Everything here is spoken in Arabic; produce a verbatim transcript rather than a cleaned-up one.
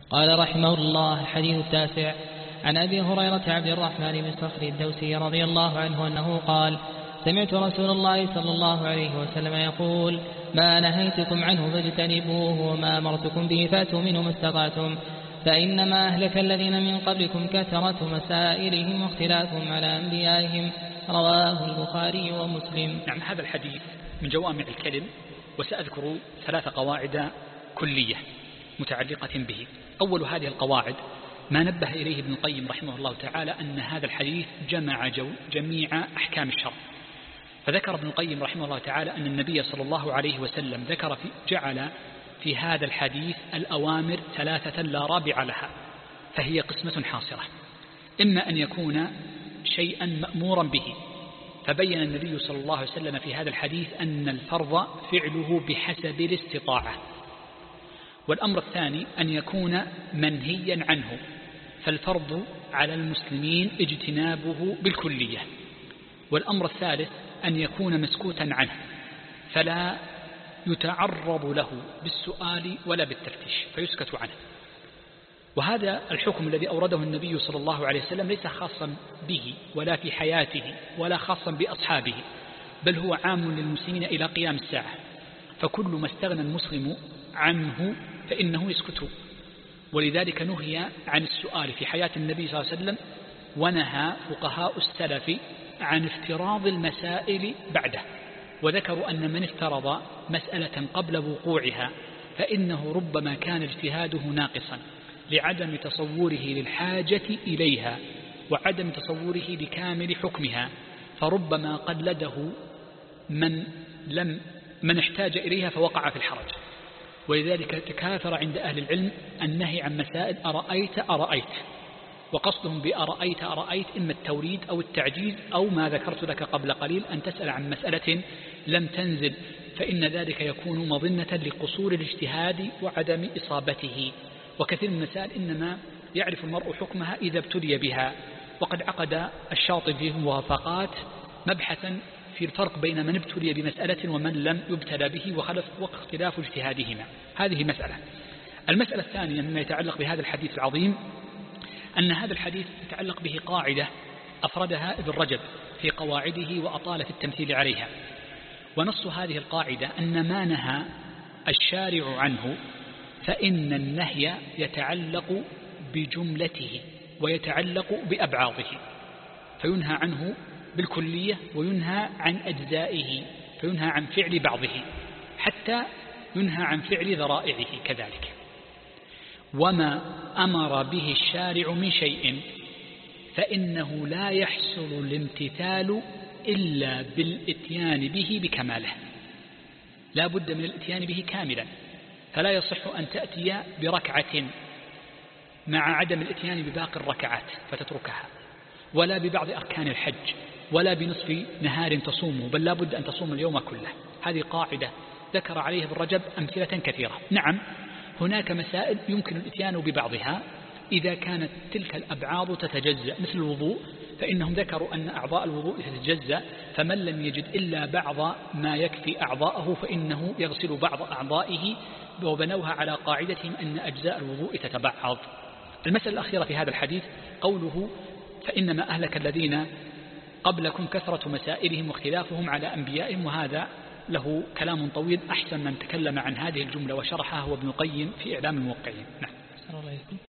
قال رحمه الله: الحديث التاسع. عن أبي هريرة عبد الرحمن بن صخر الدوسي رضي الله عنه أنه قال: سمعت رسول الله صلى الله عليه وسلم يقول: ما نهيتكم عنه فاجتنبوه وما أمرتكم به فأتوا منه ما استطعتم، فإنما أهلك الذين من قبلكم كثرة مسائلهم واختلافهم على أنبيائهم. رواه البخاري ومسلم. نعم، هذا الحديث من جوامع الكلم، وسأذكر ثلاث قواعد كلية متعلقة به. أول هذه القواعد ما نبه إليه ابن القيم رحمه الله تعالى، أن هذا الحديث جمع جو جميع أحكام الشرع. فذكر ابن القيم رحمه الله تعالى أن النبي صلى الله عليه وسلم ذكر في جعل في هذا الحديث الأوامر ثلاثة لا رابع لها، فهي قسمة حاصرة. إما أن يكون شيئا مأمورا به، فبين النبي صلى الله عليه وسلم في هذا الحديث أن الفرض فعله بحسب الاستطاعة. والأمر الثاني أن يكون منهيا عنه، فالفرض على المسلمين اجتنابه بالكلية. والأمر الثالث أن يكون مسكوتا عنه، فلا يتعرض له بالسؤال ولا بالتفتيش، فيسكت عنه. وهذا الحكم الذي أورده النبي صلى الله عليه وسلم ليس خاصا به ولا في حياته ولا خاصا بأصحابه، بل هو عام للمسلمين إلى قيام الساعة. فكل ما استغنى المسلم عنه فإنه يسكت. ولذلك نهي عن السؤال في حياة النبي صلى الله عليه وسلم، ونهى فقهاء السلف عن افتراض المسائل بعده، وذكروا أن من افترض مسألة قبل وقوعها فإنه ربما كان اجتهاده ناقصا لعدم تصوره للحاجة إليها وعدم تصوره لكامل حكمها، فربما قلده من لم من احتاج إليها فوقع في الحرج. ولذلك تكاثر عند أهل العلم النهي عن مسائل أرأيت أرأيت، وقصدهم بأرأيت أرأيت إما التوريد أو التعجيز، أو ما ذكرت لك قبل قليل أن تسأل عن مسألة لم تنزل، فإن ذلك يكون مظنة لقصور الاجتهاد وعدم إصابته. وكثير من المسائل إنما يعرف المرء حكمها إذا ابتلي بها. وقد عقد الشاطبي في الموافقات مبحثا في الفرق بين من ابتلي بمسألة ومن لم يبتلى به، وخلف واختلاف اجتهادهما. هذه مسألة. المسألة الثانية مما يتعلق بهذا الحديث العظيم أن هذا الحديث يتعلق به قاعدة أفردها ابن رجب في قواعده وأطال في التمثيل عليها. ونص هذه القاعدة أن ما نهى الشارع عنه فإن النهي يتعلق بجملته ويتعلق بأبعاضه، فينهى عنه بالكلية وينهى عن أجزائه، فينهى عن فعل بعضه حتى ينهى عن فعل ذرائعه كذلك. وما أمر به الشارع من شيء فإنه لا يحصل الامتثال إلا بالإتيان به بكماله، لا بد من الإتيان به كاملا. فلا يصح أن تأتي بركعة مع عدم الإتيان بباقي الركعات فتتركها، ولا ببعض أركان الحج، ولا بنصف نهار تصومه، بل لا بد أن تصوم اليوم كله. هذه قاعدة ذكر عليها ابن رجب أمثلة كثيرة. نعم، هناك مسائل يمكن الإتيان ببعضها إذا كانت تلك الأبعاض تتجزأ، مثل الوضوء، فإنهم ذكروا أن أعضاء الوضوء تتجزأ، فمن لم يجد إلا بعض ما يكفي أعضاءه فإنه يغسل بعض أعضائه، وبنوها على قاعدتهم أن أجزاء الوضوء تتبعض. المسألة الأخيرة في هذا الحديث قوله: فإنما أهلك الذين قبلكم كثرة مسائلهم واختلافهم على أنبيائهم. وهذا له كلام طويل، أحسن من تكلم عن هذه الجملة وشرحها هو ابن القيم في إعلام الموقعين. نعم.